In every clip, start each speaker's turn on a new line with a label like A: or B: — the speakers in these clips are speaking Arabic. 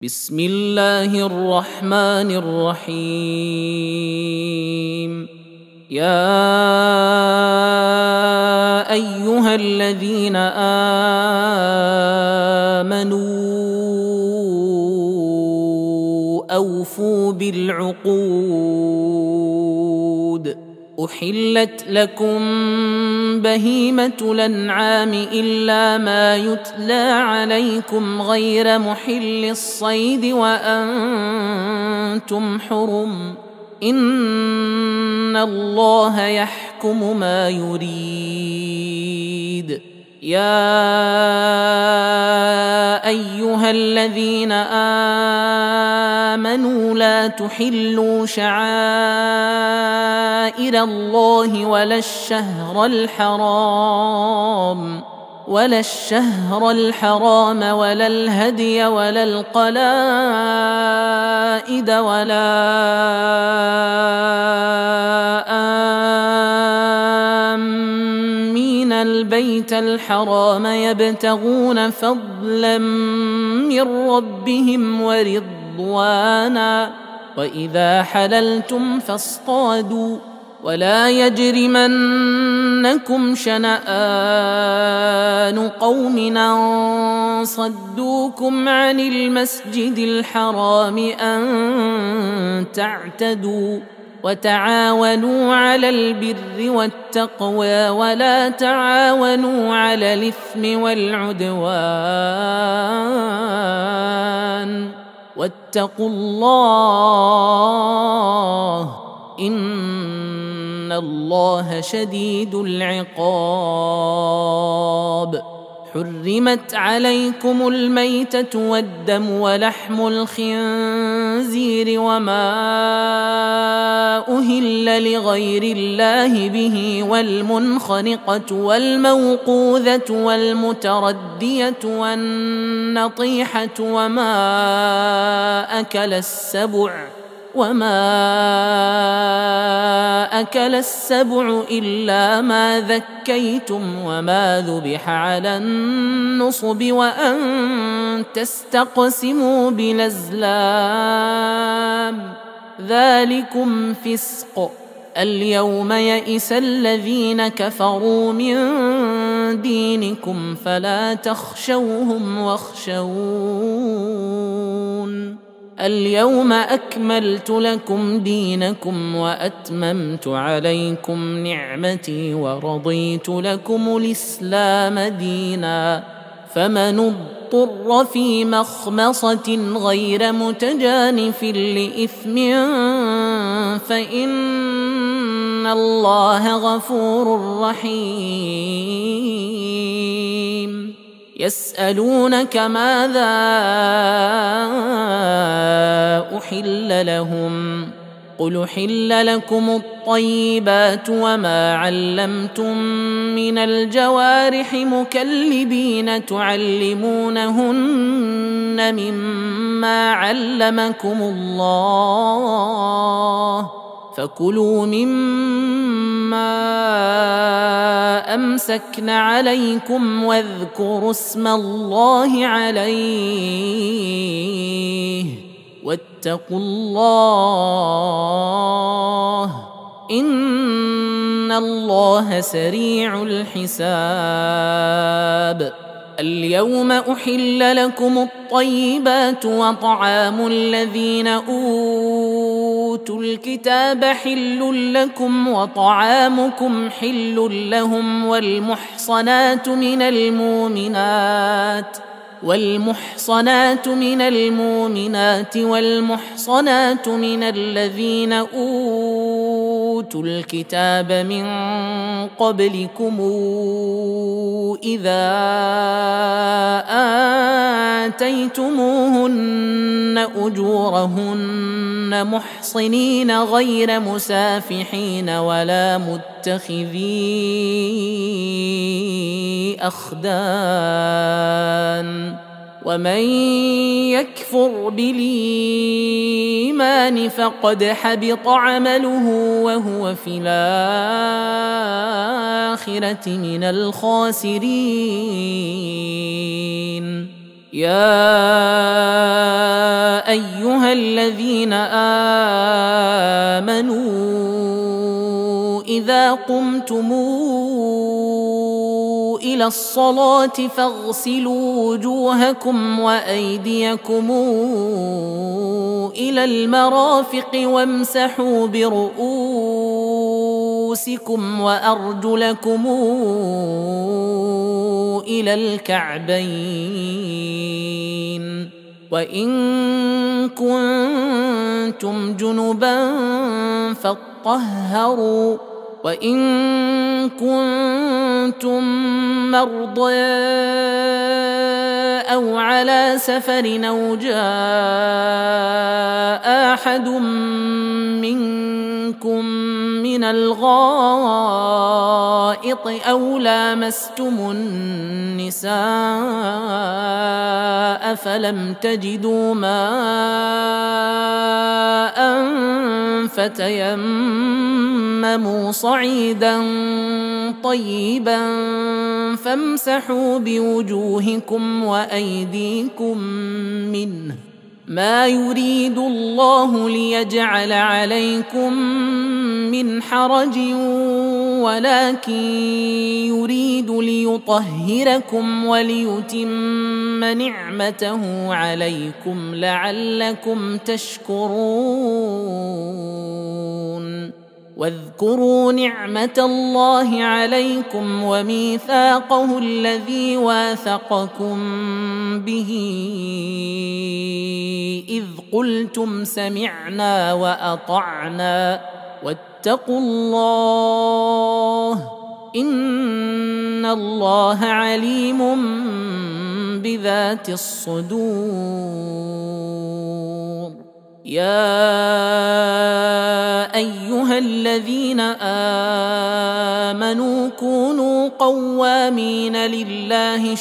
A: بسم الله الرحمن الرحيم. يا أيها الذين آمنوا أوفوا بالعقود. أحلت لكم بهيمة الأنعام إلا ما يتلى عليكم غير محل الصيد وأنتم حرم، إن الله يحكم ما يريد. يا أيها الذين آمنوا لا تحلوا شعائر الله ولا الشهر الحرام ولا الهدي ولا القلائد ولا آمين البيت الحرام يبتغون فضلا من ربهم ورضوانا، وإذا حللتم فاصطادوا، ولا يجرمنكم شنآن قوم أن صدوكم عن المسجد الحرام أن تعتدوا، وتعاونوا على البر والتقوى ولا تعاونوا على الإثم والعدوان، واتقوا الله إن الله شديد العقاب. حرمت عليكم الميتة والدم ولحم الخنزير وما أهل لغير الله به، والمنخنقة والموقوذة والمتردية والنطيحة وما أكل السبع إلا ما ذكيتم وما ذبح على النصب وأن تستقسموا بالأزلام، ذلكم فسق. اليوم يئس الذين كفروا من دينكم فلا تخشوهم واخشون. اليوم أكملت لكم دينكم وأتممت عليكم نعمتي ورضيت لكم الإسلام دينا، فمن اضطر في مخمصة غير متجانف لإثم فإن الله غفور رحيم. يسألونك ماذا أحل لهم، قل أحل لكم الطيبات وما علمتم من الجوارح مكلبين تعلمونهن مما علمكم الله، فكلوا مما أمسكن عليكم واذكروا اسم الله عليه، واتقوا الله إن الله سريع الحساب. اليوم أحل لكم الطيبات وطعام الذين أوتوا الكتاب حل لكم وطعامكم حل لهم، والمحصنات من المؤمنات والمحصنات من الذين أوتوا الكتاب من قبلكم إذا آتيتموهن أجورهن محصنين غير مسافحين ولا متخذي أخدان، ومن يكفر بالإيمان فقد حبط عمله وهو في الآخرة من الخاسرين. يا أيها الذين آمنوا إذا قمتم إلى الصلاة فاغسلوا وجوهكم وأيديكم إلى المرافق وامسحوا برؤوسكم وأرجلكم إلى الكعبين وإن كنتم جنبا فاطهروا وإن كنتم مرضى أو على سفر أو جاء أحد منكم من الغائط أو لامستم النساء فلم تجدوا ماء فتيمموا صعيدا طيبا فامسحوا بوجوهكم وأيديكم منه ما يريد الله ليجعل عليكم من حرج ولكن يريد ليطهركم وليتم نعمته عليكم لعلكم تشكرون واذكروا نعمة الله عليكم وميثاقه الذي واثقكم به إذ قلتم سمعنا وأطعنا واتقوا الله إن الله عليم بذات الصدور يا أيها الذين آمنوا كونوا قوامين لله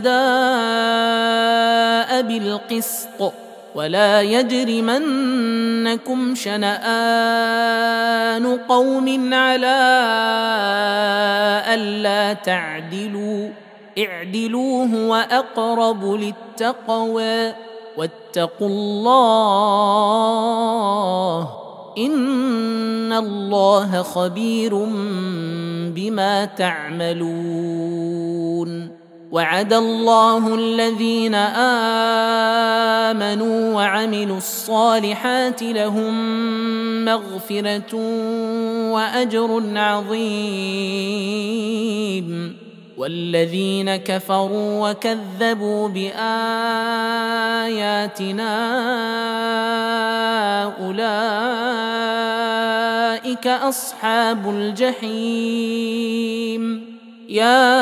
A: شهداء بالقسط ولا يجرمنكم شنآن قوم على ألا تعدلوا اعدلوا هو أقرب للتقوى واتقوا الله إن الله خبير بما تعملون وعد الله الذين آمنوا وعملوا الصالحات لهم مغفرة وأجر عظيم والذين كفروا وكذبوا بآياتنا أولئك أصحاب الجحيم يا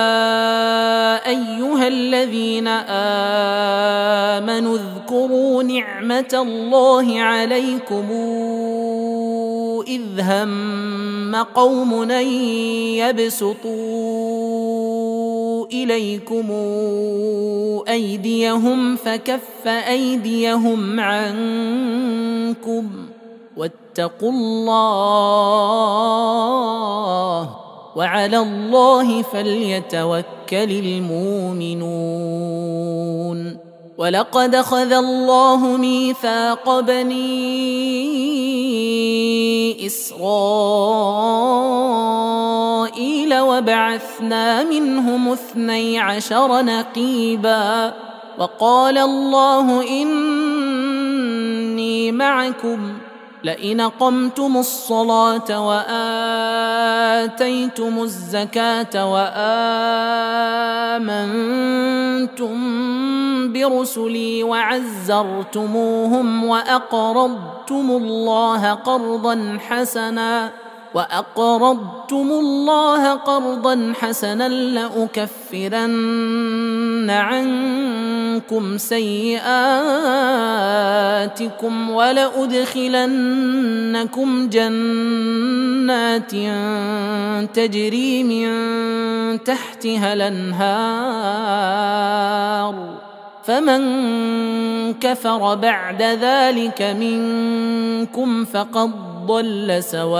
A: أيها الذين آمنوا اذكروا نعمة الله عليكم إذ هم قوم أن يبسطوا إليكم أيديهم فكف أيديهم عنكم واتقوا الله وعلى الله فليتوكل المؤمنون ولقد أخذ الله ميثاق بني إسرائيل وبعثنا منهم 12 نقيبا وقال الله إني معكم لئن أقمتم الصلاة وآتيتم الزكاة وآمنتم برسلي وعزرتموهم وأقرضتم الله قرضا حسنا لأكفرن عنكم سيئاتكم ولأدخلنكم جنات تجري من تحتها الأنهار فمن كفر بعد ذلك منكم فقد ضل سواء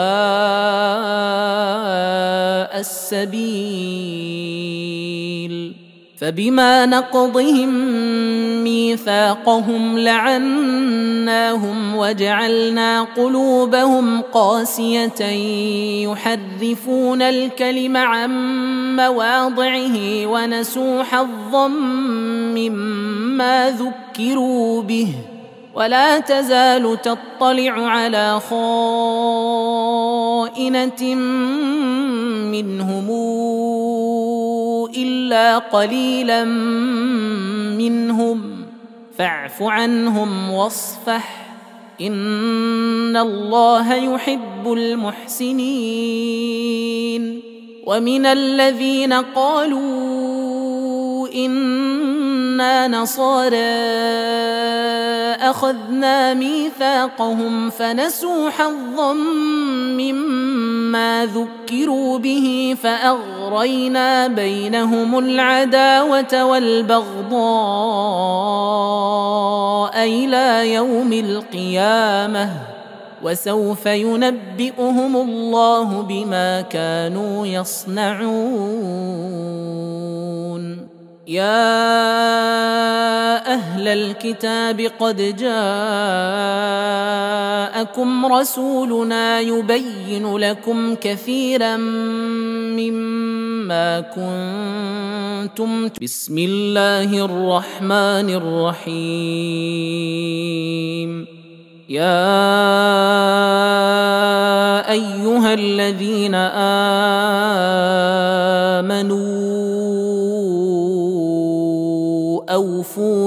A: السبيل فبما نقضهم ميثاقهم لعناهم وجعلنا قلوبهم قاسية يحرفون الكلم عن مواضعه ونسوا حظا مما ذكروا به ولا تزال تطلع على خائنة منهم إلا قليلا منهم فاعف عنهم واصفح إن الله يحب المحسنين. ومن الذين قالوا إنا نصارى أخذنا ميثاقهم فنسوا حظا مما ذكروا به فأغرينا بينهم العداوة والبغضاء إلى يوم القيامة وسوف ينبئهم الله بما كانوا يصنعون. يا أهل الكتاب قد جاءكم رسولنا يبين لكم كثيرا مما كنتم بسم الله الرحمن الرحيم. يا أيها الذين آمنوا أوفوا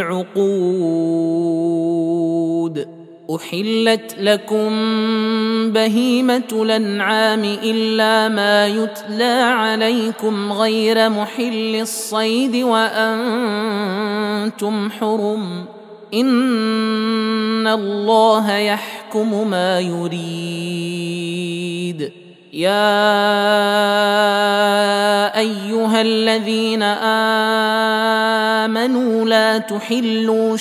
A: بالعقود أحلت لكم بهيمة الأنعام إلا ما يتلى عليكم غير محل الصيد وأنتم حرم إن الله يحكم ما يريد. يا أيها الذين آمنوا لا تحلوا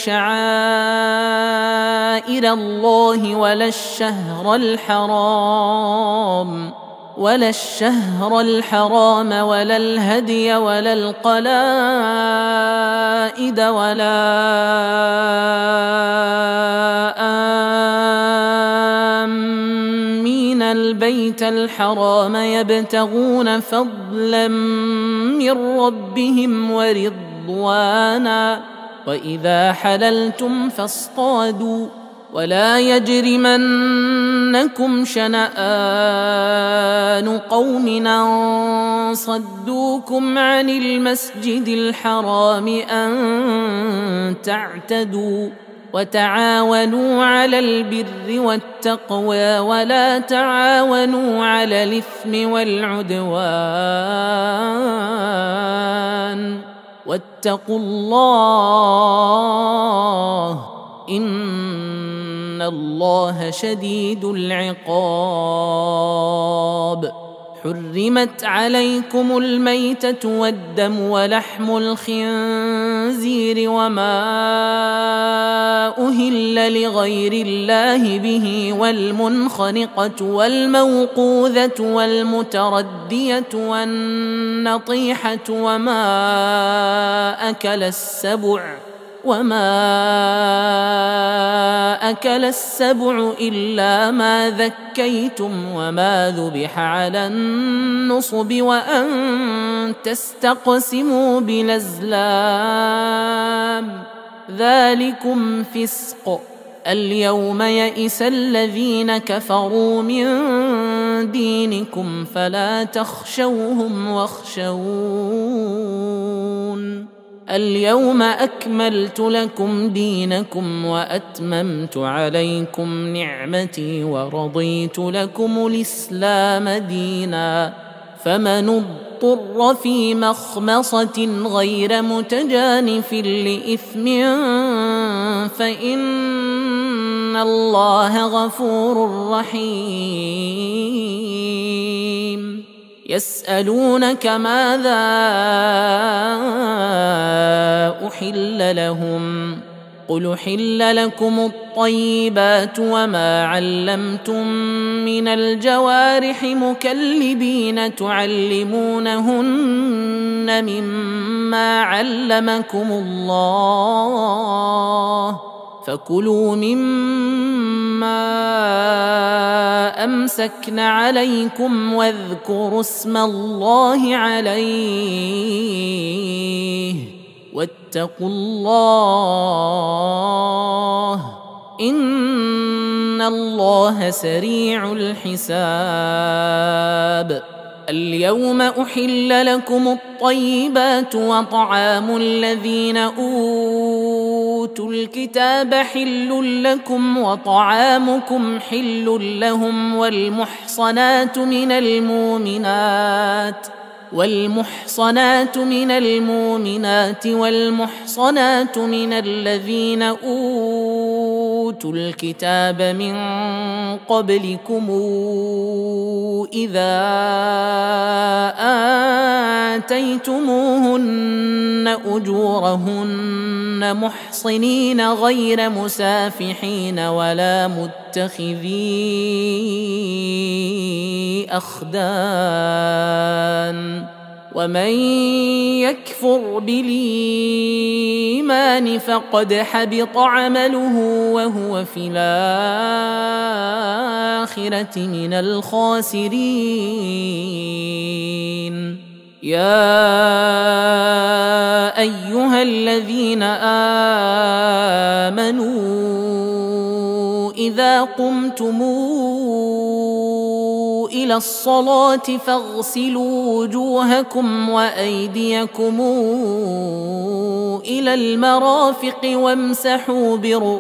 A: شعائر الله ولا الشهر الحرام ولا الهدي ولا القلائد ولا آمين البيت الحرام يبتغون فضلا من ربهم ورضوانا وإذا حللتم فاصطادوا ولا يجرمنكم شنآن قوم أن صدوكم عن المسجد الحرام أن تعتدوا وتعاونوا على البر والتقوى ولا تعاونوا على الإثم والعدوان واتقوا الله إن الله شديد العقاب. حرمت عليكم الميتة والدم ولحم الخنزير وما أهل لغير الله به والمنخنقة والموقوذة والمتردية والنطيحة وما أكل السبع إلا ما ذكيتم وما ذبح على النصب وأن تستقسموا بالأزلام ذلكم فسق. اليوم يئس الذين كفروا من دينكم فلا تخشوهم واخشون. اليوم أكملت لكم دينكم وأتممت عليكم نعمتي ورضيت لكم الإسلام دينا فمن اضطر في مخمصة غير متجانف لإثم فإن الله غفور رحيم. يسألونك ماذا أحل لهم قل أحل لكم الطيبات وما علمتم من الجوارح مكلبين تعلمونهن مما علمكم الله فكلوا مما أمسكن عليكم واذكروا اسم الله عليه واتقوا الله إن الله سريع الحساب. اليوم أحل لكم الطيبات وطعام الذين أوتوا الكتاب حل لكم وطعامكم حل لهم والمحصنات من المؤمنات والمحصنات من الذين أوتوا الكتاب من قبلكم إذا آتيتموهن أجورهن محصنين غير مسافحين ولا متخذي أخدان ومن يكفر بالإيمان فقد حبط عمله وهو في الآخرة من الخاسرين. يا أيها الذين آمنوا إذا قمتم إلى الصلاة فاغسلوا وجوهكم وأيديكم إلى المرافق وامسحوا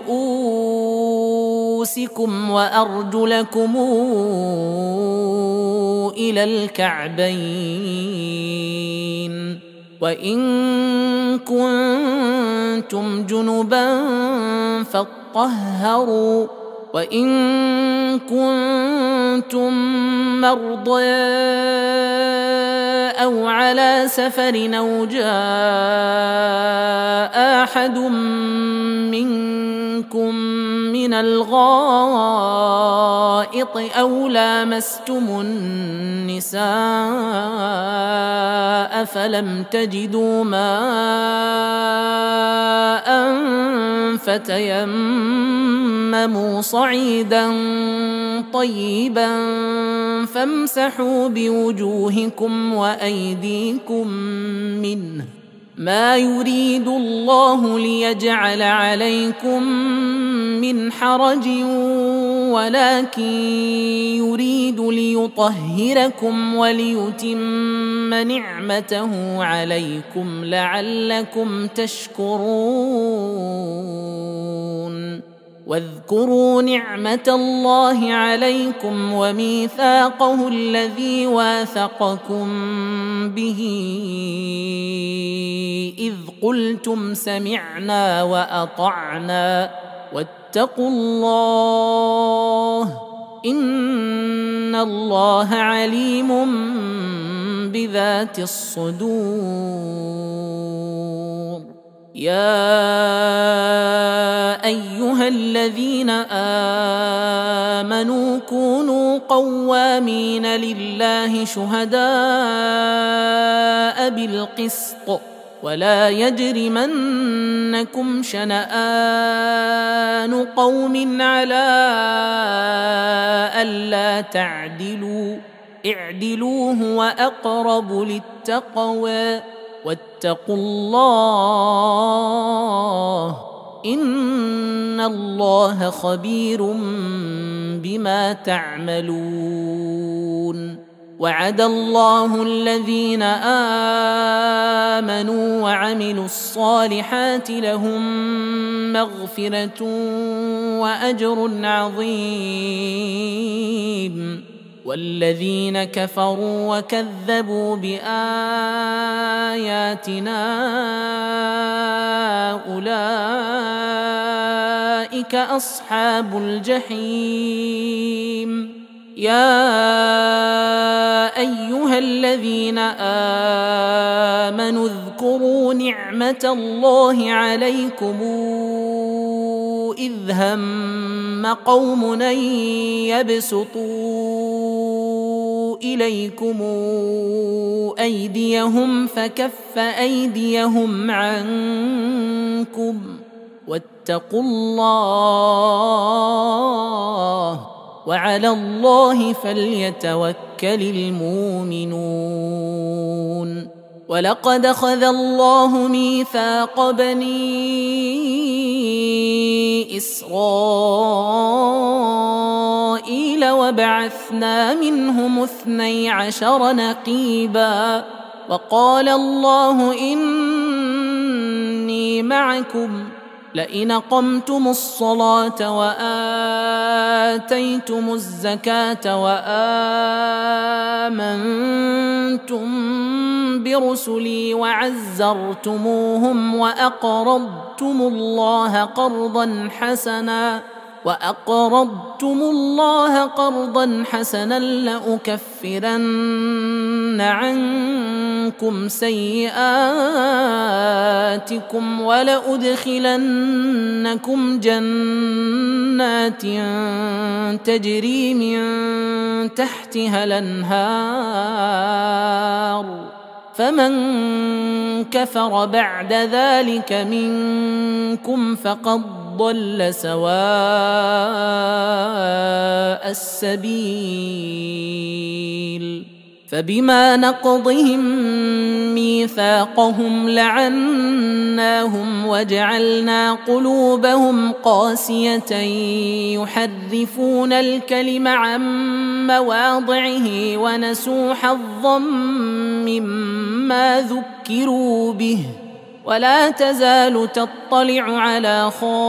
A: برؤوسكم وأرجلكم إلى الكعبين وإن كنتم جنبا فاطهروا وإن كنتم مرضى أو على سفر أو جاء أحد منكم من الغائط أو لامستم النساء فلم تجدوا ماء فتيمموا صعيدا طيبا فامسحوا بوجوهكم وأيديكم منه ما يريد الله ليجعل عليكم من حرج ولكن يريد ليطهركم وليتم نعمته عليكم لعلكم تشكرون. واذكروا نعمة الله عليكم وميثاقه الذي واثقكم به إذ قلتم سمعنا وأطعنا واتقوا الله إن الله عليم بذات الصدور. يا أيها الذين آمنوا كونوا قوامين لله شهداء بالقسط ولا يجرمنكم شنآن قوم على ألا تعدلوا اعدلوا هو أقرب للتقوى واتقوا الله إن الله خبير بما تعملون. وعد الله الذين آمنوا وعملوا الصالحات لهم مغفرة وأجر عظيم والذين كفروا وكذبوا بآياتنا أولئك أصحاب الجحيم. يا أيها الذين آمنوا اذكروا نعمة الله عليكم إذ هم قوم أن يبسطوا إليكم أيديهم فكف أيديهم عنكم واتقوا الله وعلى الله فليتوكل المؤمنون. ولقد أخذ الله ميثاق بني إسرائيل وبعثنا منهم 12 نقيبا وقال الله إني معكم لئن أقمتم الصلاة وآتيتم الزكاة وآمنتم برسلي وعزرتموهم وأقرضتم الله قرضا حسنا لأكفرن عنكم سيئاتكم ولأدخلنكم جنات تجري من تحتها الأنهار فمن كفر بعد ذلك منكم فقد ضل سواء السبيل. فبما نقضهم ميثاقهم لعناهم وجعلنا قلوبهم قاسية يحرفون الكلم عن مواضعه ونسوا حظا مما ذكروا به ولا تزال تطلع على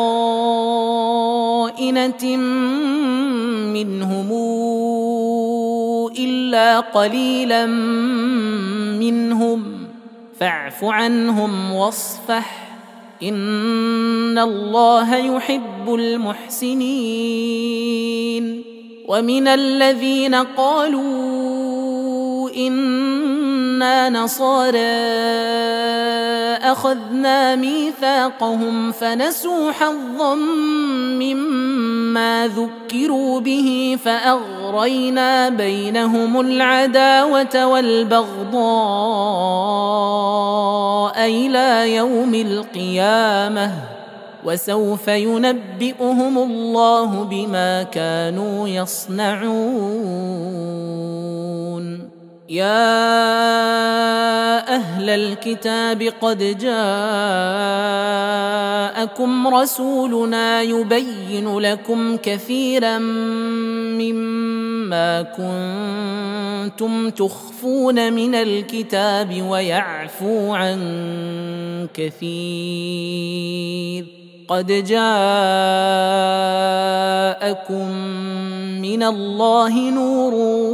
A: خائنة منهم إلا قليلا منهم فاعف عنهم واصفح إن الله يحب المحسنين. ومن الذين قالوا إنا نصارى أخذنا ميثاقهم فنسوا حظا مما ذكروا به فأغرينا بينهم العداوة والبغضاء إلى يوم القيامة وسوف ينبئهم الله بما كانوا يصنعون. يا أهل الكتاب قد جاءكم رسولنا يبين لكم كثيرا مما كنتم تخفون من الكتاب ويعفو عن كثير. قد جاءكم من الله نور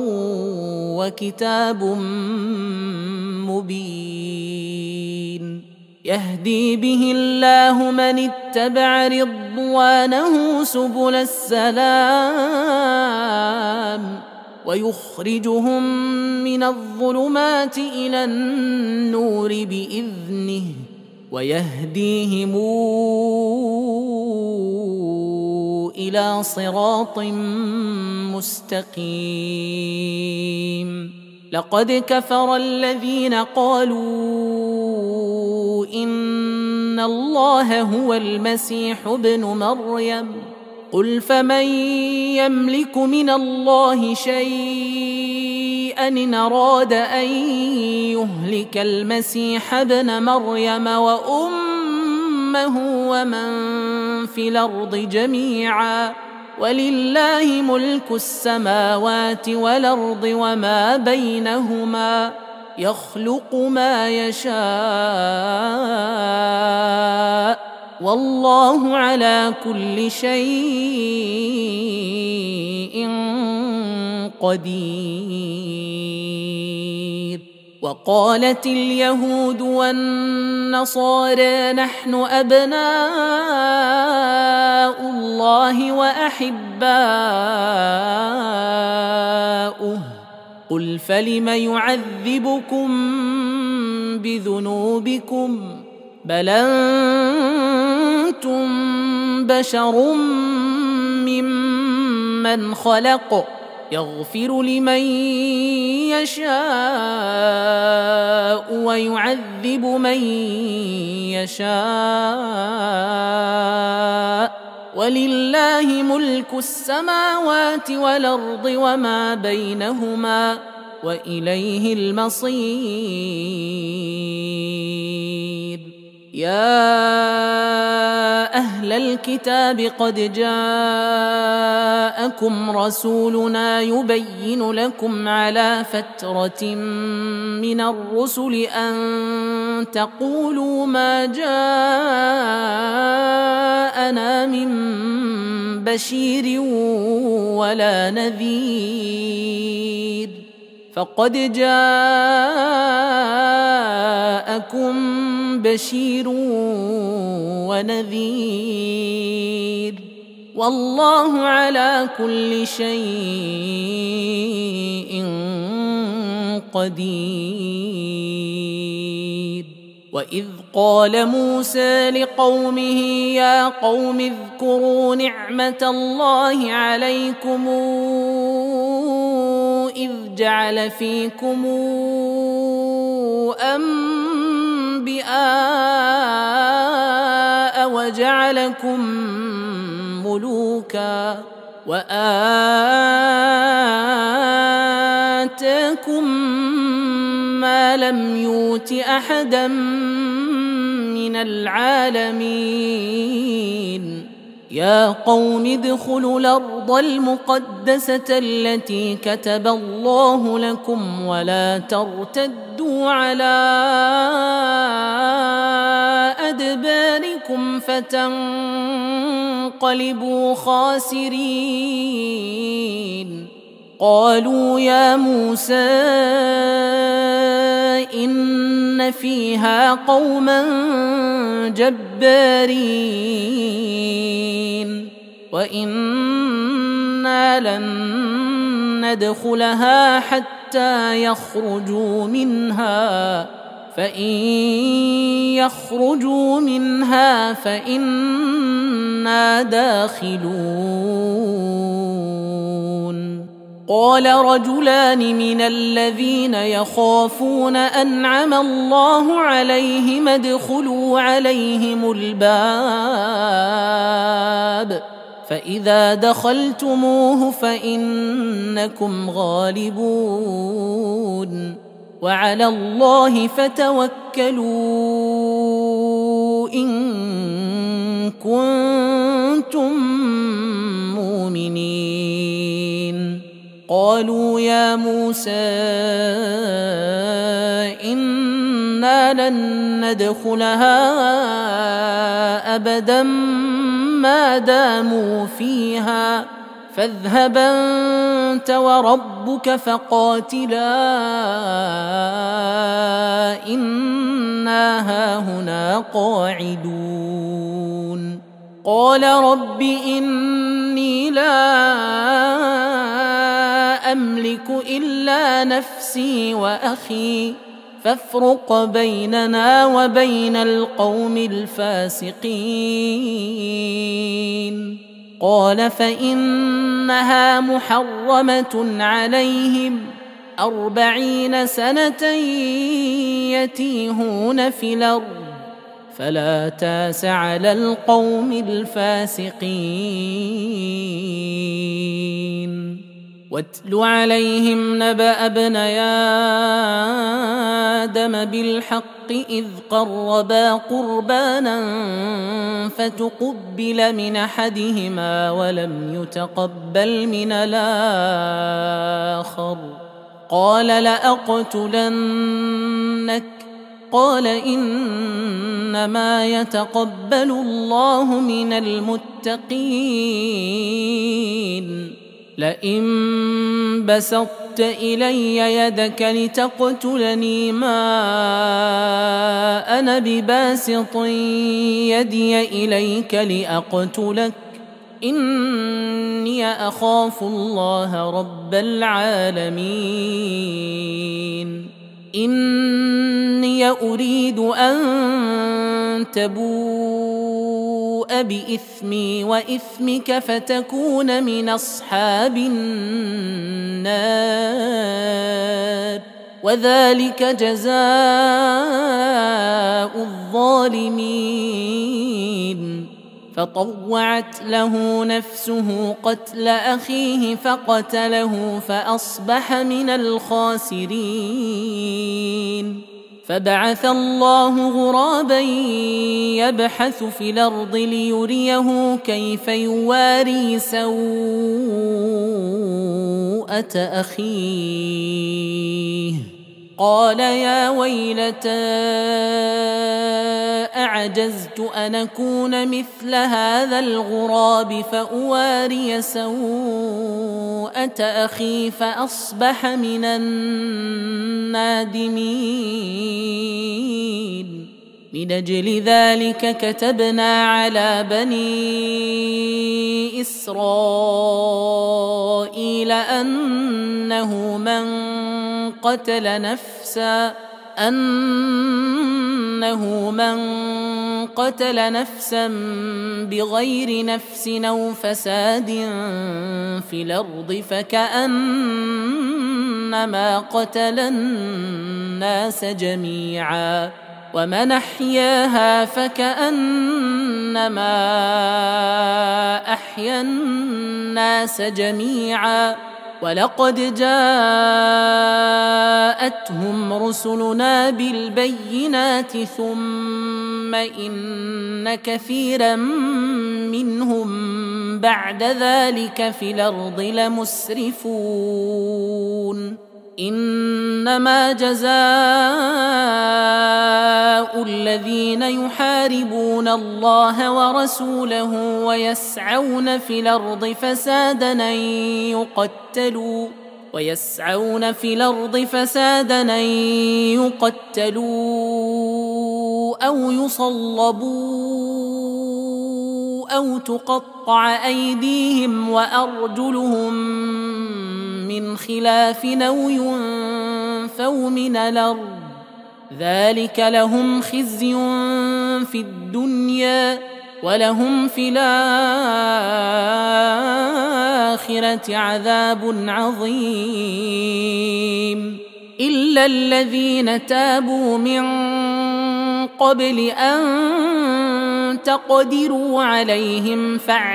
A: وكتاب مبين يهدي به الله من اتبع رضوانه سبل السلام ويخرجهم من الظلمات إلى النور بإذنه ويهديهم إلى صراط مستقيم. لقد كفر الذين قالوا إن الله هو المسيح ابن مريم قل فمن يملك من الله شيئا إن أراد أن يهلك المسيح ابن مريم وأمه ومن في الأرض جميعا ولله ملك السماوات والأرض وما بينهما يخلق ما يشاء والله على كل شيء قدير. وقالت اليهود والنصارى نحن أبناء الله وأحباؤه قل فلم يعذبكم بذنوبكم بل أنتم بشر ممن خلق يغفر لمن يشاء ويعذب من يشاء ولله ملك السماوات والأرض وما بينهما وإليه المصير. يا أهل الكتاب قد جاءكم رسولنا يبين لكم على فترة من الرسل أن تقولوا ما جاءنا من بشير ولا نذير فقد جاءكم بشير ونذير والله على كل شيء قدير. وإذ قال موسى لقومه يا قوم اذكروا نعمة الله عليكم إذ جعل فيكم أنبياء وجعلكم ملوكا وآتاكم ما لم يؤت أحدا من العالمين. يا قوم ادخلوا الأرض المقدسة التي كتب الله لكم ولا ترتدوا على أدباركم فتنقلبوا خاسرين. قالوا يا موسى إن فيها قوما جبارين وإنا لن ندخلها حتى يخرجوا منها فإن يخرجوا منها فإنا داخلون. قال رجلان من الذين يخافون أنعم الله عليهم ادخلوا عليهم الباب فإذا دخلتموه فإنكم غالبون وعلى الله فتوكلوا إن كنتم مؤمنين. قالوا يا موسى إنا لن ندخلها أبدا ما داموا فيها فاذهب أنت وربك فقاتلا إنا هاهنا قاعدون. قال رب إني لا أملك إلا نفسي وأخي فافرق بيننا وبين القوم الفاسقين. قال فإنها محرمة عليهم 40 سنة يتيهون في الأرض فلا تاس على القوم الفاسقين. واتل عليهم نبأ ابني آدم بالحق إذ قربا قربانا فتقبل من أحدهما ولم يتقبل من الآخر قال لأقتلنك قال إنما يتقبل الله من المتقين. لئن بسطت إلي يدك لتقتلني ما أنا بباسط يدي إليك لأقتلك إني أخاف الله رب العالمين. إني أريد أن تبوء بإثمي وإثمك فتكون من أصحاب النار وذلك جزاء الظالمين. فطوعت له نفسه قتل أخيه فقتله فأصبح من الخاسرين. فبعث الله غرابا يبحث في الأرض ليريه كيف يواري سوءة أخيه قال يا ويلتى أعجزت أن أكون مثل هذا الغراب فأواري سوءة أخي فأصبح من النادمين. من أجل ذلك كتبنا على بني إسرائيل أنه من قتل نفسا بغير نفس أو فساد في الأرض فكأنما قتل الناس جميعا ومن أحياها فكأنما أحيا الناس جميعا. ولقد جاءتهم رسلنا بالبينات ثم إن كثيرا منهم بعد ذلك في الأرض لمسرفون. إنما جزاء الذين يحاربون الله ورسوله ويسعون في الأرض فسادا أن يقتلوا أو يصلبوا أو تقطع أيديهم وأرجلهم من خلاف أو ينفوا من الأرض ذلك لهم خزي في الدنيا ولهم في الآخرة عذاب عظيم. إلا الذين تابوا من قبل أن تقدروا عليهم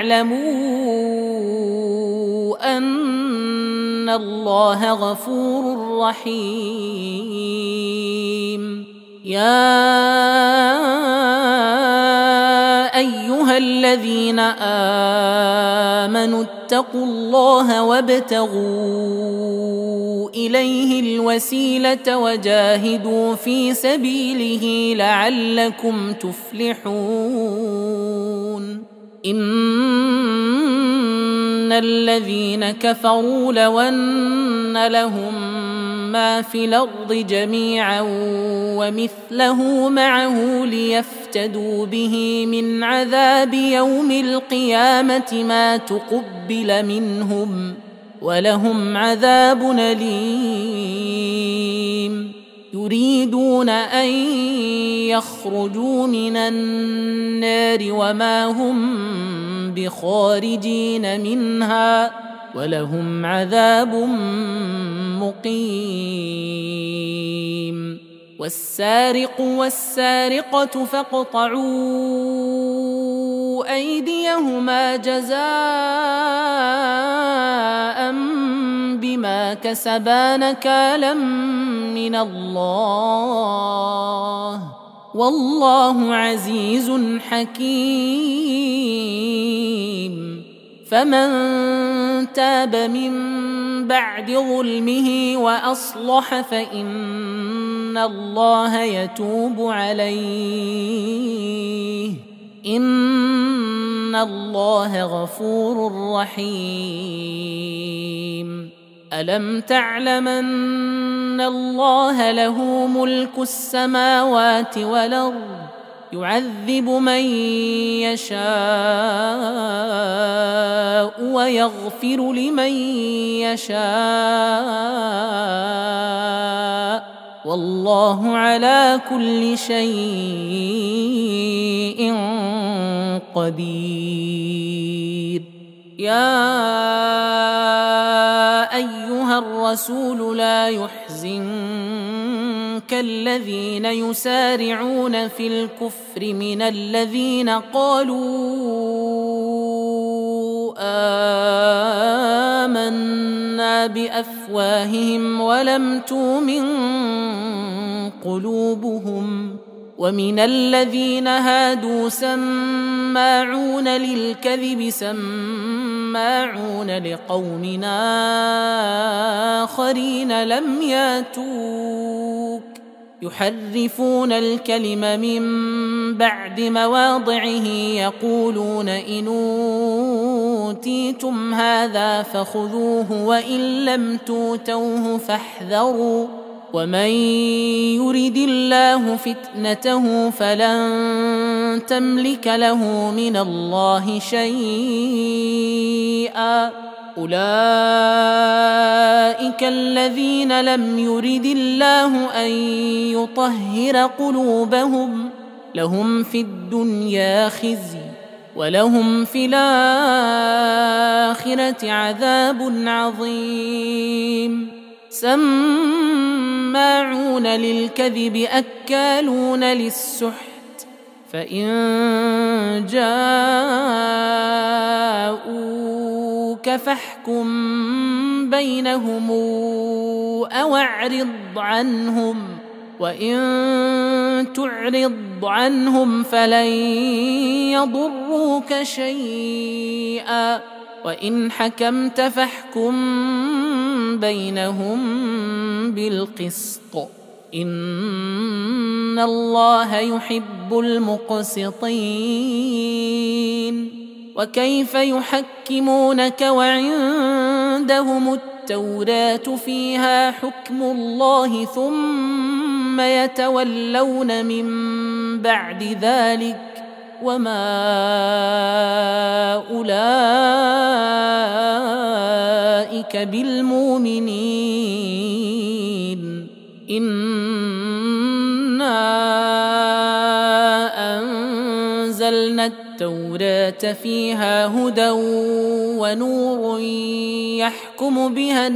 A: فاعلموا أن الله غفور رحيم. يا أيها الذين آمنوا اتقوا الله وابتغوا إليه الوسيلة وجاهدوا في سبيله لعلكم تفلحون. إن الذين كفروا لو أن لهم ما في الأرض جميعا ومثله معه ليفتدوا به من عذاب يوم القيامة ما تقبل منهم ولهم عذاب أليم. يريدون أن يخرجوا من النار وما هم بخارجين منها ولهم عذاب مقيم. والسارق والسارقة فاقطعوا أيديهما جزاء بما كسبا نكالا من الله والله عزيز حكيم. فمن تاب من بعد ظلمه وأصلح فإن الله يتوب عليه إن الله غفور رحيم. ألم تعلم أن الله له ملك السماوات والأرض يعذب من يشاء ويغفر لمن يشاء والله على كل شيء قدير. يا أيها الرسول لا يحزنك الذين يسارعون في الكفر من الذين قالوا آمنا بأفواههم ولم تؤمن قلوبهم، ومن الذين هادوا سماعون للكذب سماعون لقوم آخرين لم ياتوك يحرفون الكلم من بعد مواضعه يقولون إن أوتيتم هذا فخذوه وإن لم توتوه فاحذروا، ومن يرد الله فتنته فلن تملك له من الله شيئا. أولئك الذين لم يرد الله أن يطهر قلوبهم، لهم في الدنيا خزي ولهم في الآخرة عذاب عظيم. سماعون للكذب أكالون للسحت، فإن جاءوك فاحكم بينهم أو أعرض عنهم، وإن تعرض عنهم فلن يضروك شيئا، وإن حكمت فاحكم بينهم بالقسط، إن الله يحب المقسطين. وكيف يحكمونك وعندهم التوراة فيها حكم الله ثم يتولون من بعد ذلك، وما أولئك بالمؤمنين. إنا أنزلنا التوراة فيها هدى ونور يحكم بها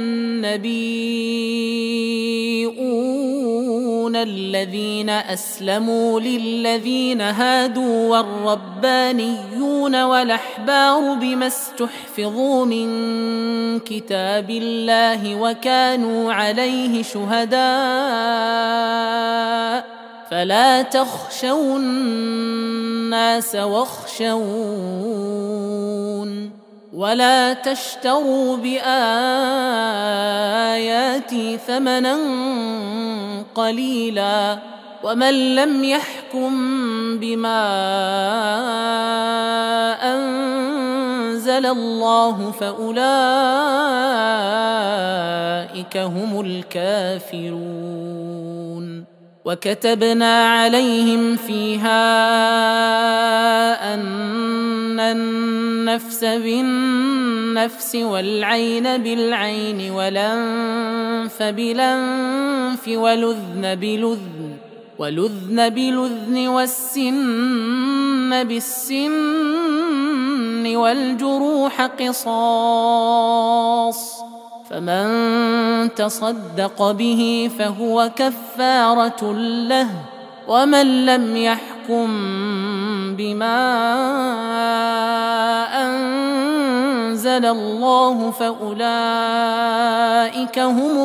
A: النبيون الذين أسلموا للذين هادوا والربانيون والأحبار بما استحفظوا من كتاب الله وكانوا عليه شهداء، فلا تخشوا الناس واخشون، ولا تشتروا بآياتي ثمنا قليلا، ومن لم يحكم بما أنزل الله فأولئك هم الكافرون. وكتبنا عليهم فيها أن النفس بالنفس والعين بالعين والأنف بالأنف والأذن بالأذن والسن بالسن والجروح قصاص، فمن تصدق به فهو كفارة له، ومن لم يحكم بما أنزل الله فأولئك هم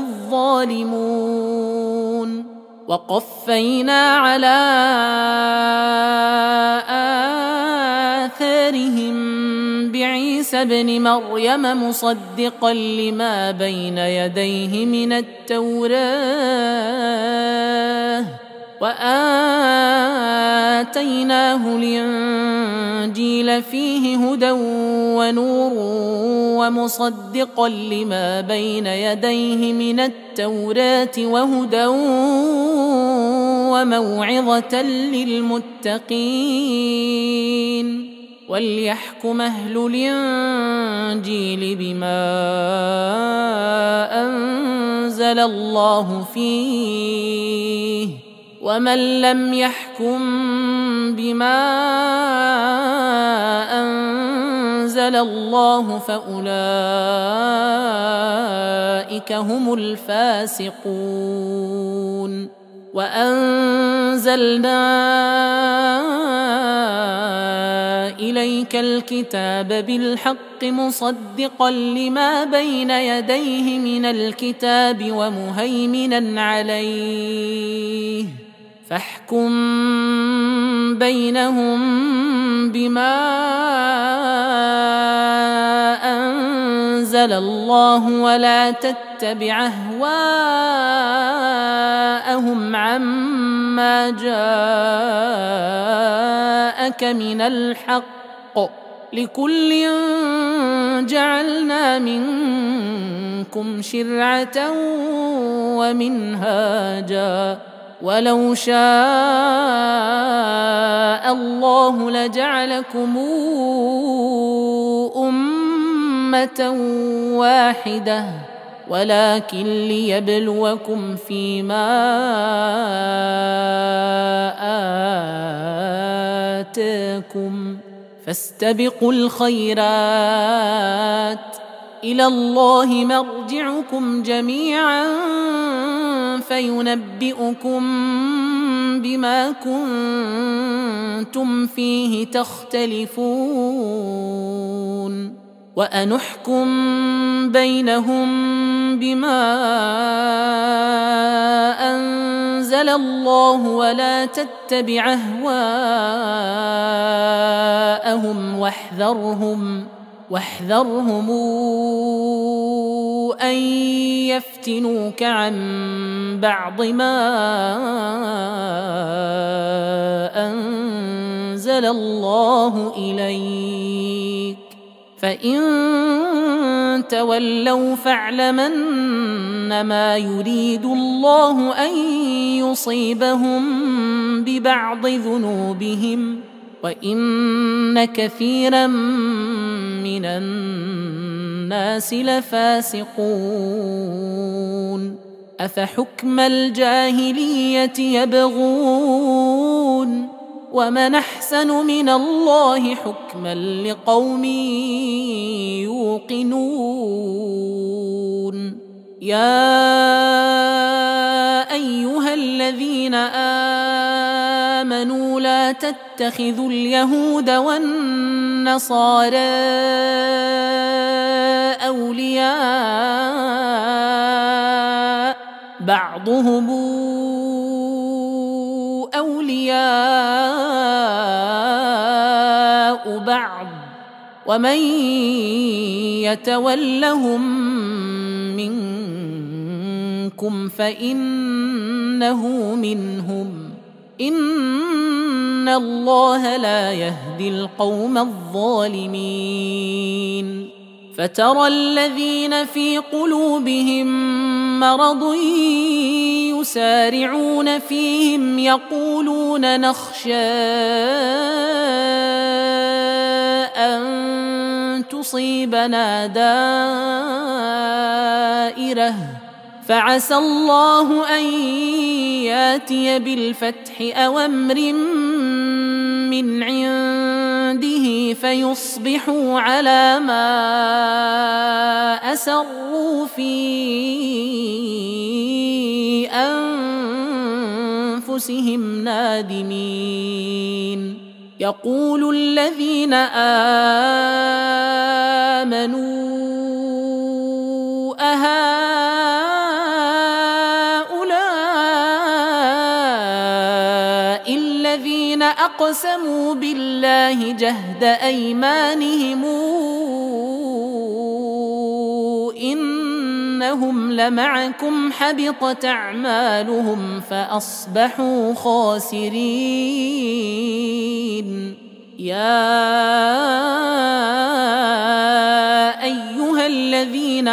A: الظالمون. وقفينا على آثارهم بعيسى ابن مريم مصدقا لما بين يديه من التوراة، وآتيناه الإنجيل فيه هدى ونور ومصدقا لما بين يديه من التوراة وهدى وموعظة للمتقين. وليحكم أهل الإنجيل بما أنزل أنزل الله فيه، ومن لم يحكم بما أنزل الله فأولئك هم الفاسقون. وأنزلنا إليك الكتاب بالحق مصدقا لما بين يديه من الكتاب ومهيمنا عليه، فاحكم بينهم بما أنزل الله ولا تتبع أهواءهم عما جاءك من الحق، لكل جعلنا منكم شرعة ومنهاجا، ولو شاء الله لجعلكم أمة واحدة، ولكن ليبلوكم فيما آتاكم، فاستبقوا الخيرات، إلى الله مرجعكم جميعا فينبئكم بما كنتم فيه تختلفون. وأنحكم بينهم بما أنزل الله ولا تتبع أهواءهم واحذرهم أن يفتنوك عن بعض ما أنزل الله إليك، فإن تولوا فاعلمن ما يريد الله أن يصيبهم ببعض ذنوبهم، وإن كثيرا من الناس لفاسقون. أفحكم الجاهلية يبغون، ومن أحسن من الله حكما لقوم يوقنون. يا أيها الذين آمنوا لا تتخذوا اليهود والنصارى أولياء، بعضهم أولياء بعض، ومن يتولهم منكم فإنه منهم، إن الله لا يهدي القوم الظالمين. فترى الذين في قلوبهم مرض يسارعون فيهم يقولون نخشى أن تصيبنا دائرة، فعسى الله أن ياتي بالفتح أو أمر من عنده فيصبحوا على ما أسروا في أنفسهم نادمين. يقول الذين آمنوا أهؤلاء الذين أقسموا بالله جهد أيمانهم إنهم لمعكم حبطت أعمالهم فأصبحوا خاسرين. يا أيها الذين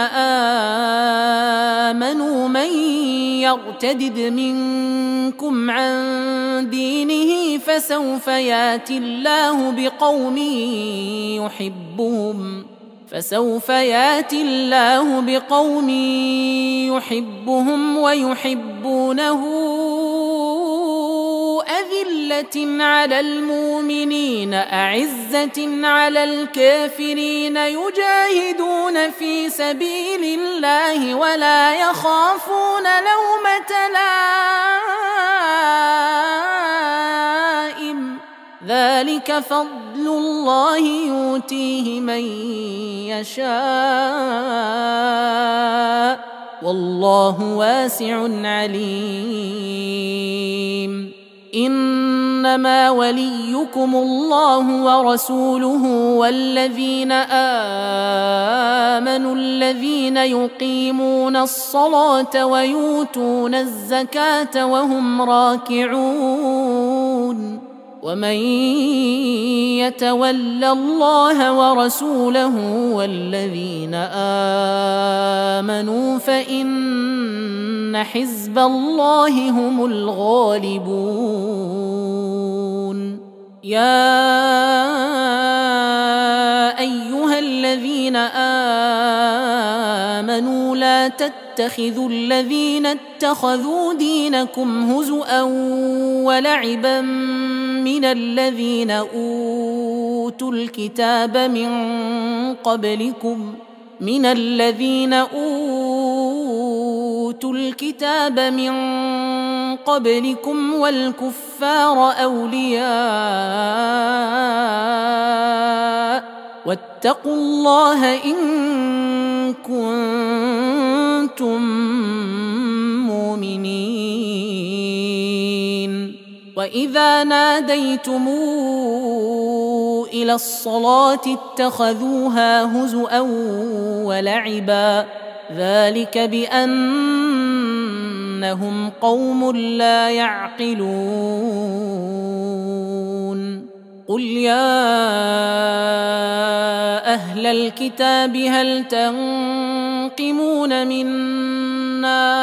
A: آمنوا من يرتد منكم عن دينه فسوف ياتي الله بقوم يحبهم ويحبونه أذلة على المؤمنين أعزة على الكافرين يجاهدون في سبيل الله ولا يخافون لومة لائم ذلك فضل الله يؤتيه من يشاء والله واسع عليم إنما وليكم الله ورسوله والذين آمنوا الذين يقيمون الصلاة ويؤتون الزكاة وهم راكعون ومن يتول الله ورسوله والذين آمنوا فإن حزب الله هم الغالبون يا أيها الذين آمنوا لا تتخذوا الذين اتخذوا دينكم هزؤا ولعبا من الذين أوتوا الكتاب من قبلكم والكفار أولياء واتقوا الله إن كنتم مؤمنين وإذا ناديتم إلى الصلاة اتخذوها هزؤا ولعبا ذلك بأنهم قوم لا يعقلون قل يا أهل الكتاب هل تنقمون منا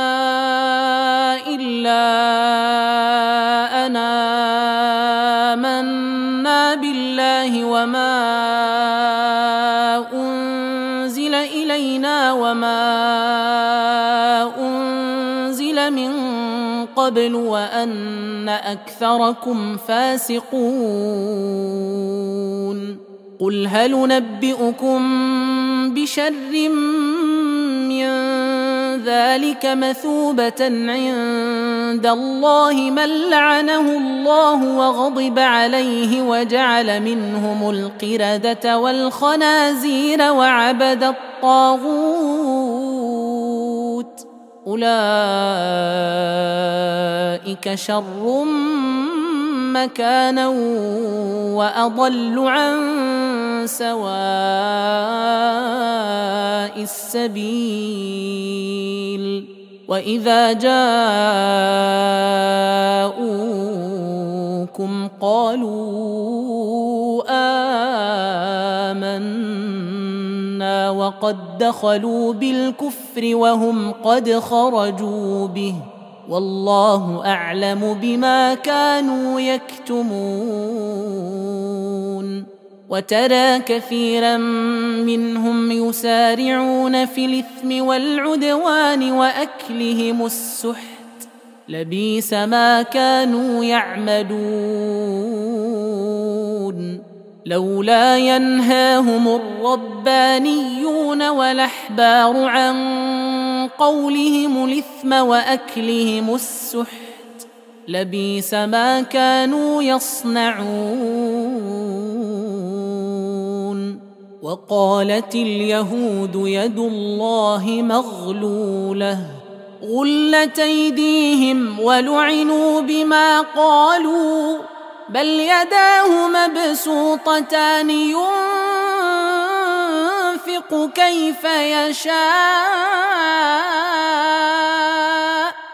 A: إلا أن آمنا بالله وما أنزل إلينا وما أنزل من قبل وأن أكثركم فاسقون قل هل ننبئكم بشر من ذلك مثوبة عند الله من لعنه الله وغضب عليه وجعل منهم القردة والخنازير وعبد الطاغوت أولئك شر مكانا وأضل عن سواء السبيل وإذا جاءوكم قالوا آمنا وقد دخلوا بالكفر وهم قد خرجوا به والله أعلم بما كانوا يكتمون وترى كثيرا منهم يسارعون في الإثم والعدوان وأكلهم السحت لبئس ما كانوا يعملون لولا ينهاهم الربانيون والأحبار عن قولهم الإثم وأكلهم السحت لبئس ما كانوا يصنعون وقالت اليهود يد الله مغلولة غلت أيديهم ولعنوا بما قالوا بل يداه مبسوطتان ينفق كيف يشاء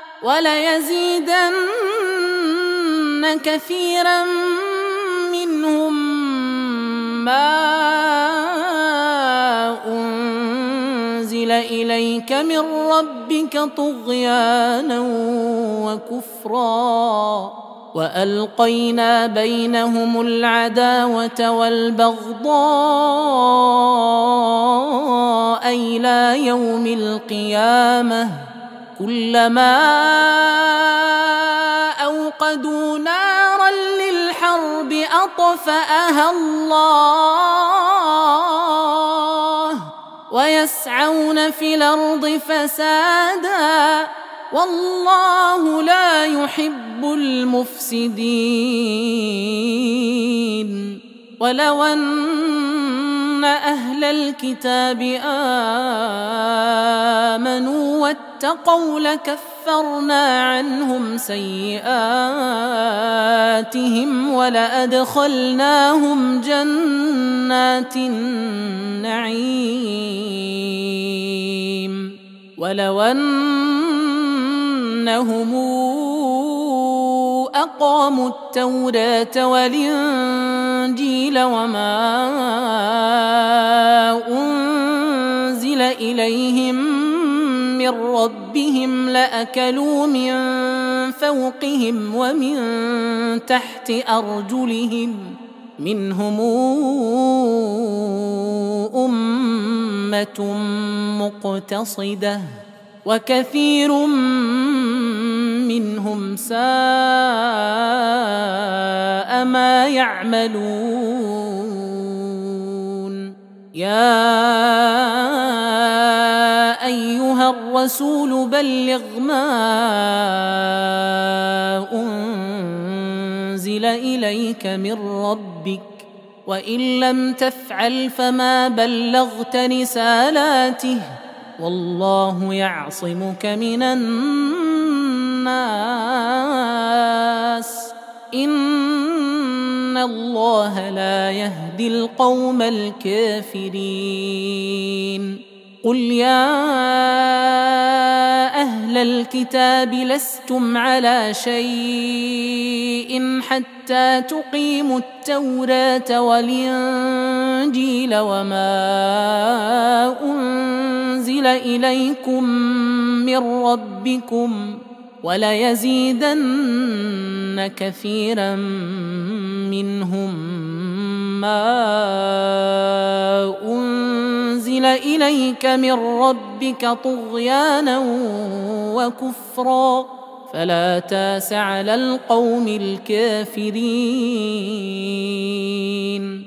A: وليزيدن كثيرا منهم ما أنزل إليك من ربك طغيانا وكفرا وألقينا بينهم العداوة والبغضاء إلى يوم القيامة كلما أوقدوا نارا للحرب أطفأها الله ويسعون في الأرض فسادا والله لا يحب المفسدين. ولو أن أهل الكتاب آمنوا واتقوا لكفرنا عنهم سيئاتهم ولأدخلناهم جنات النعيم. ولو أنهم أقاموا التوراة والإنجيل وما أنزل إليهم من ربهم لأكلوا من فوقهم ومن تحت أرجلهم منهم أمة مقتصدة وكثير منهم ساء ما يعملون. يا أيها الرسول بلغ ما أنزل إليك من ربك وإن لم تفعل فما بلغت رسالاته والله يعصمك من الناس إن الله لا يهدي القوم الكافرين. قل يا أهل الكتاب لستم على شيء حتى تقيموا التوراة والإنجيل وما أنزل إليكم من ربكم وليزيدن كثيرا منهم ما أنزل إليك من ربك طغيانا وكفرا فلا تاس على القوم الكافرين.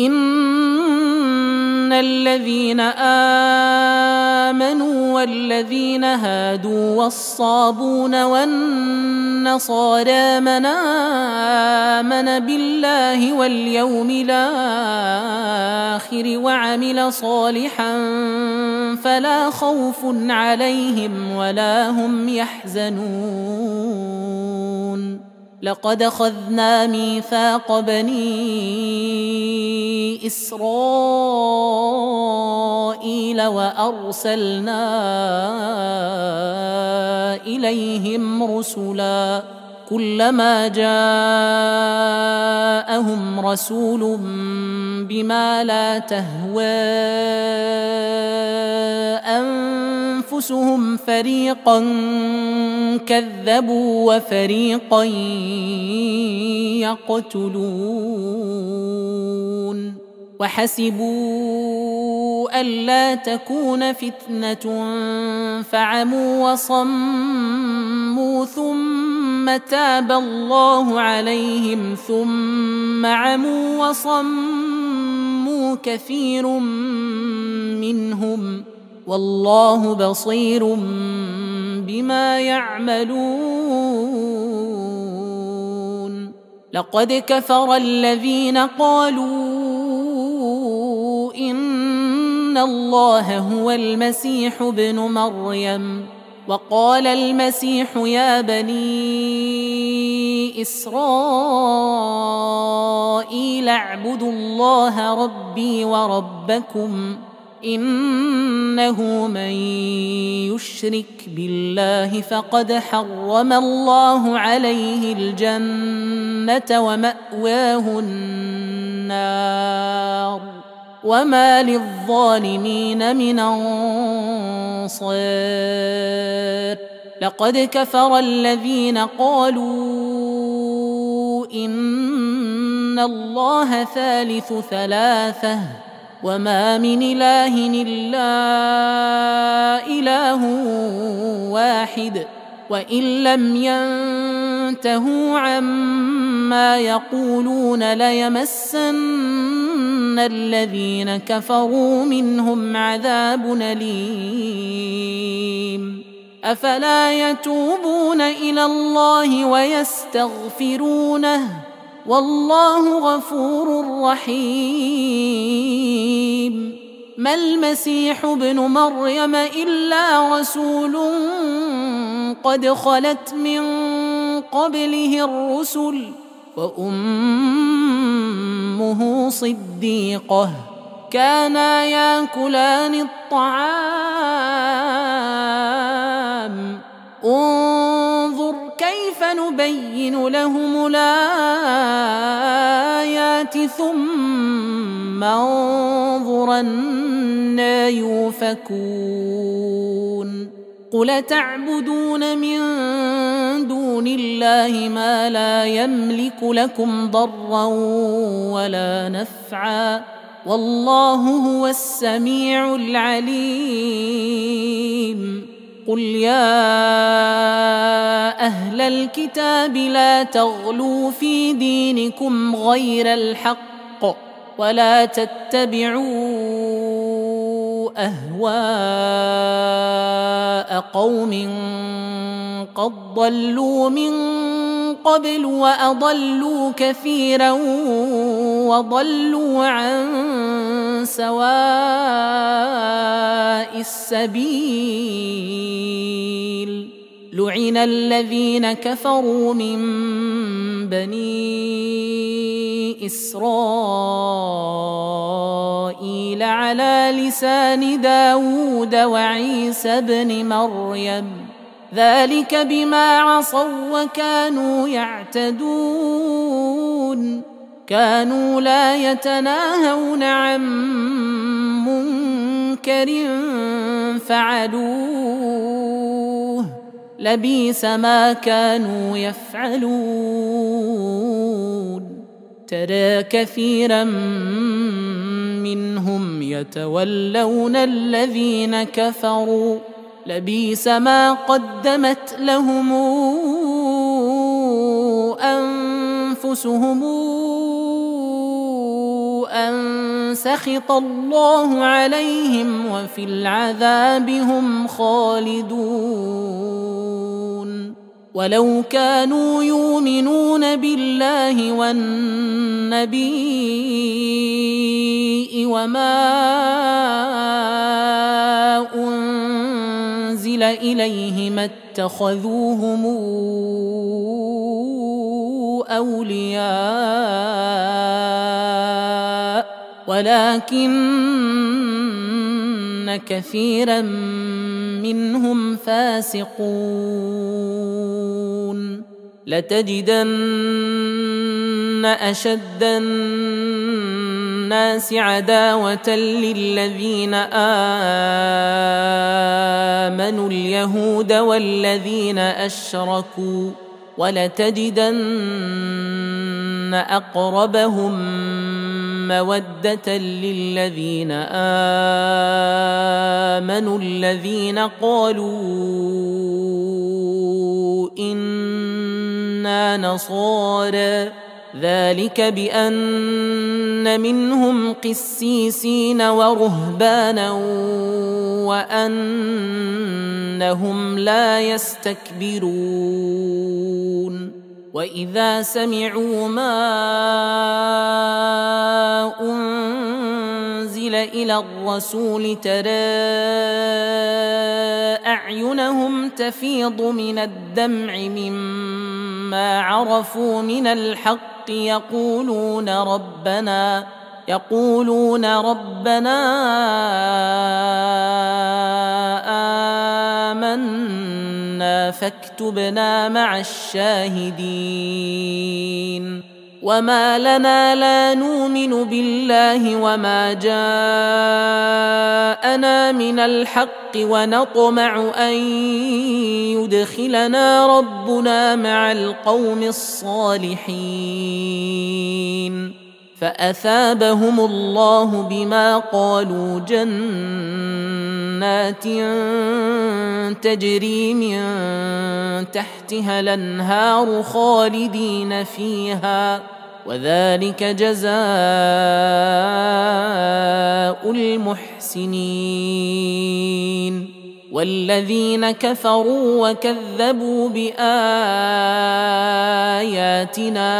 A: إن الذين آمنوا والذين هادوا والصابون والنصارى من آمن بالله واليوم الآخر وعمل صالحا فلا خوف عليهم ولا هم يحزنون. لقد أخذنا ميثاق بني إسرائيل وأرسلنا إليهم رسلا كلما جاءهم رسول بما لا تهوى أنفسهم فريقا كذبوا وفريقا يقتلون. وحسبوا ألا تكون فتنة فعموا وصموا ثم تاب الله عليهم ثم عموا وصموا كثير منهم والله بصير بما يعملون. لقد كفر الذين قالوا إن الله هو المسيح ابن مريم وقال المسيح يا بني إسرائيل اعبدوا الله ربي وربكم إنه من يشرك بالله فقد حرم الله عليه الجنة ومأواه النار وما للظالمين من أنصار. لقد كفر الذين قالوا إن الله ثالث ثلاثة وما من إله إلا إله واحد وإن لم ينتهوا عما يقولون ليمسن الذين كفروا منهم عذاب أليم أفلا يتوبون إلى الله ويستغفرونه والله غفور رحيم ما المسيح ابن مريم إلا رسول قد خلت من قبله الرسل وأمه صديقة كانا ياكلان الطعام انظر كيف نبين لهم الآيات ثم انظر أنى يؤفكون قل تعبدون من دون الله ما لا يملك لكم ضرا ولا نفعا والله هو السميع العليم قل يا أهل الكتاب لا تغلوا في دينكم غير الحق ولا تتبعوا أهواء قوم قد ضلوا من قبل وأضلوا كثيرا وضلوا عن سواء السبيل لعن الذين كفروا من بني إسرائيل على لسان داود وعيسى بن مريم ذلك بما عصوا وكانوا يعتدون كانوا لا يتناهون عن منكر فعلوه لبئس ما كانوا يفعلون ترى كثيرا منهم يتولون الذين كفروا لبئس ما قدمت لهم أنفسهم أن سخط الله عليهم وفي العذاب هم خالدون ولو كانوا يؤمنون بالله والنبي وما أنزل إليه ما اتخذوهم أولياء ولكن كثيرا منهم فاسقون لتجدن أشد الناس عداوة للذين آمنوا اليهود والذين أشركوا ولتجدن أقربهم مودة للذين آمنوا الذين قالوا إنا نصارى ذلك بأن منهم قسيسين ورهبانا وأنهم لا يستكبرون وإذا سمعوا ما أنزل إلى الرسول ترى أعينهم تفيض من الدمع مما عرفوا من الحق يقولون ربنا آمنا فاكتبنا مع الشاهدين وما لنا لا نؤمن بالله وما جاءنا من الحق ونطمع أن يدخلنا ربنا مع القوم الصالحين فأثابهم الله بما قالوا جنات تجري من تحتها الأنهار خالدين فيها، وذلك جزاء المحسنين. والذين كفروا وكذبوا بآياتنا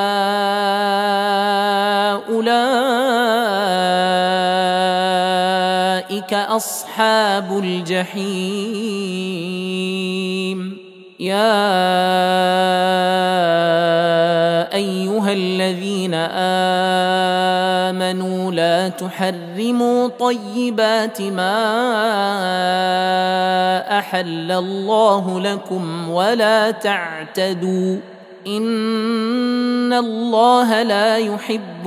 A: أولئك أصحاب الجحيم. يا أيها الذين آمنوا لا تحرموا طيبات ما أحل الله لكم ولا تعتدوا إن الله لا يحب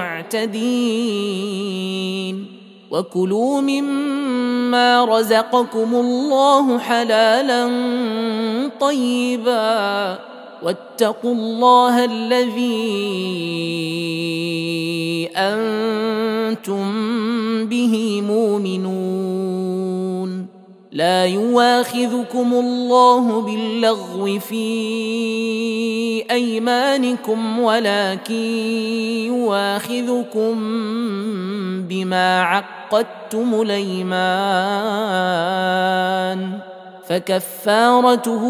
A: المعتدين. وكلوا مما رزقكم الله حلالا طيبا واتقوا الله الذي أنتم به مؤمنون. لا يواخذكم الله باللغو في أيمانكم ولكن يواخذكم بما عقدتم الأيمان، فكفارته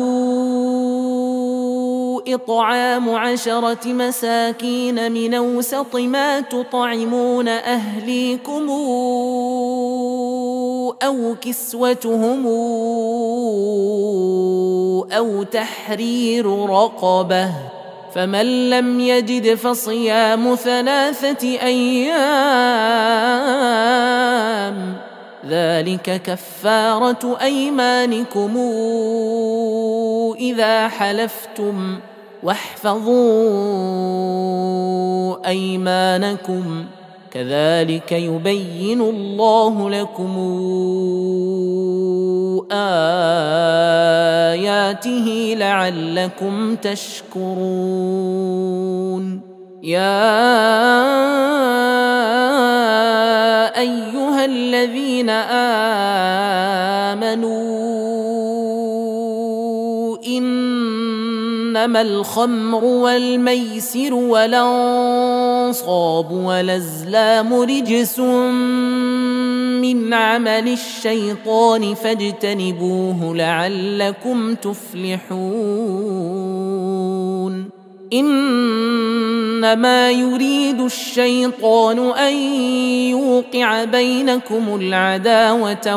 A: إطعام 10 مساكين من أوسط ما تطعمون أهليكم أو كسوتهم أو تحرير رقبة، فمن لم يجد فصيام 3 أيام ذلك كفارة أيمانكم إذا حلفتم، واحفظوا أيمانكم كذلك يبين الله لكم آياته لعلكم تشكرون. يا أيها الذين آمنوا إنما الخمر والميسر والأنصاب والأزلام رجس من عمل الشيطان فاجتنبوه لعلكم تفلحون. إنما يريد الشيطان أن يوقع بينكم العداوة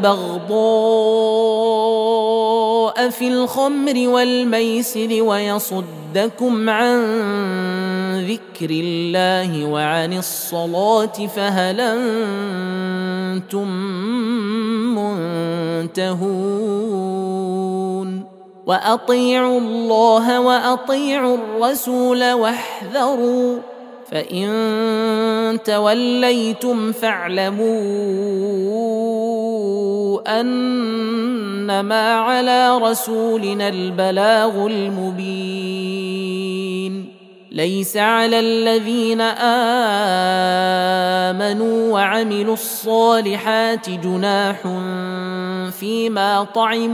A: والبغضاء في الخمر والميسر ويصدكم عن ذكر الله وعن الصلاة فهل أنتم منتهون؟ وأطيعوا الله وأطيعوا الرسول واحذروا، فإن توليتم فاعلموا أنما على رسولنا البلاغ المبين. ليس على الذين آمنوا وعملوا الصالحات جناح فيما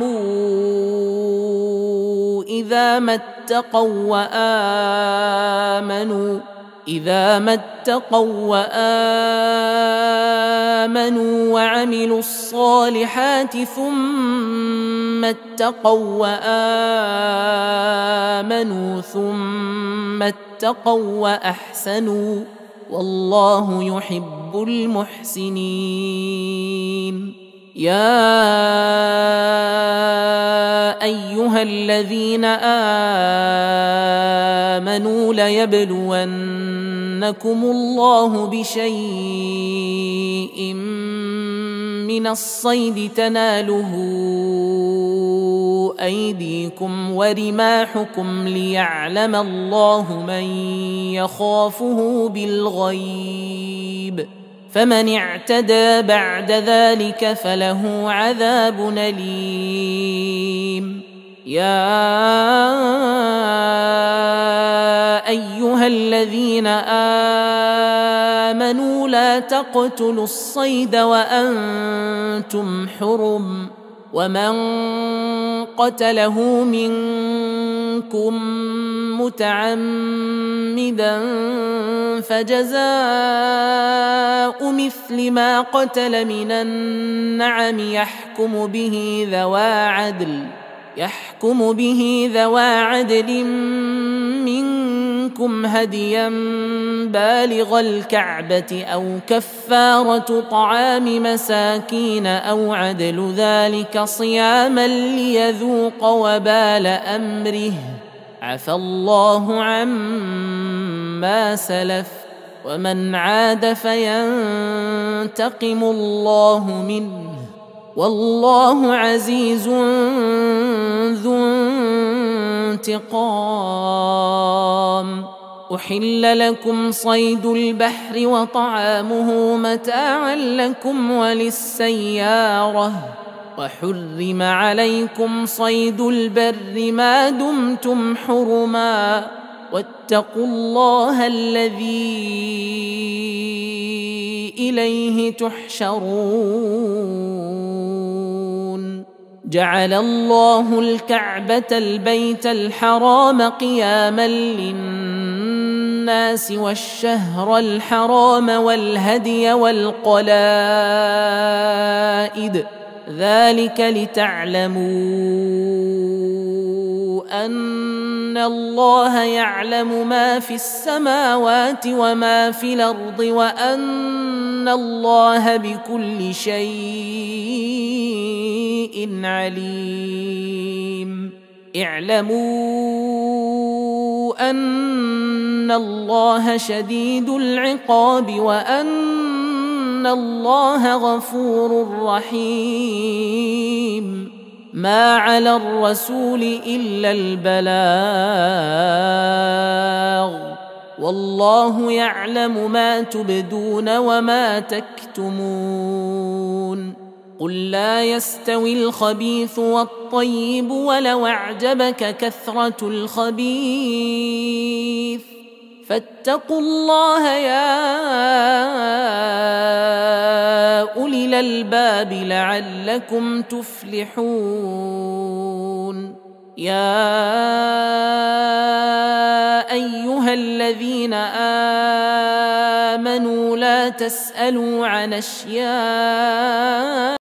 A: طعموا إذا ما اتقوا وآمنوا وعملوا الصالحات ثم اتقوا وآمنوا ثم اتقوا وأحسنوا والله يحب المحسنين. يا أيها الذين آمنوا ليبلونكم الله بشيء من الصيد تناله أيديكم ورماحكم ليعلم الله من يخافه بالغيب، فمن اعتدى بعد ذلك فله عذاب أليم. يا أيها الذين آمنوا لا تقتلوا الصيد وأنتم حرم ومن قتله منكم متعمدا فجزاء مثل ما قتل من النعم يحكم به ذوى عدل منكم هديا بالغ الكعبة أو كفارة طعام مساكين أو عدل ذلك صياما ليذوق وبال أمره عفى الله عما سلف ومن عاد فينتقم الله منه والله عزيز ذو انتقام. أحل لكم صيد البحر وطعامه متاعا لكم وللسيارة وحرم عليكم صيد البر ما دمتم حرما واتقوا الله الذي إليه تحشرون. جعل الله الكعبة البيت الحرام قياما للناس والشهر الحرام والهدي والقلائد ذلك لتعلموا أن الله يعلم ما في السماوات وما في الأرض وأن الله بكل شيء عليم. اعلموا أن الله شديد العقاب وأن الله غفور رحيم. ما على الرسول إلا البلاغ والله يعلم ما تبدون وما تكتمون. قل لا يستوي الخبيث والطيب ولو أعجبك كثرة الخبيث فاتقوا الله يا أولي الألباب لعلكم تفلحون. يا أيها الذين آمنوا لا تسألوا عن أشياء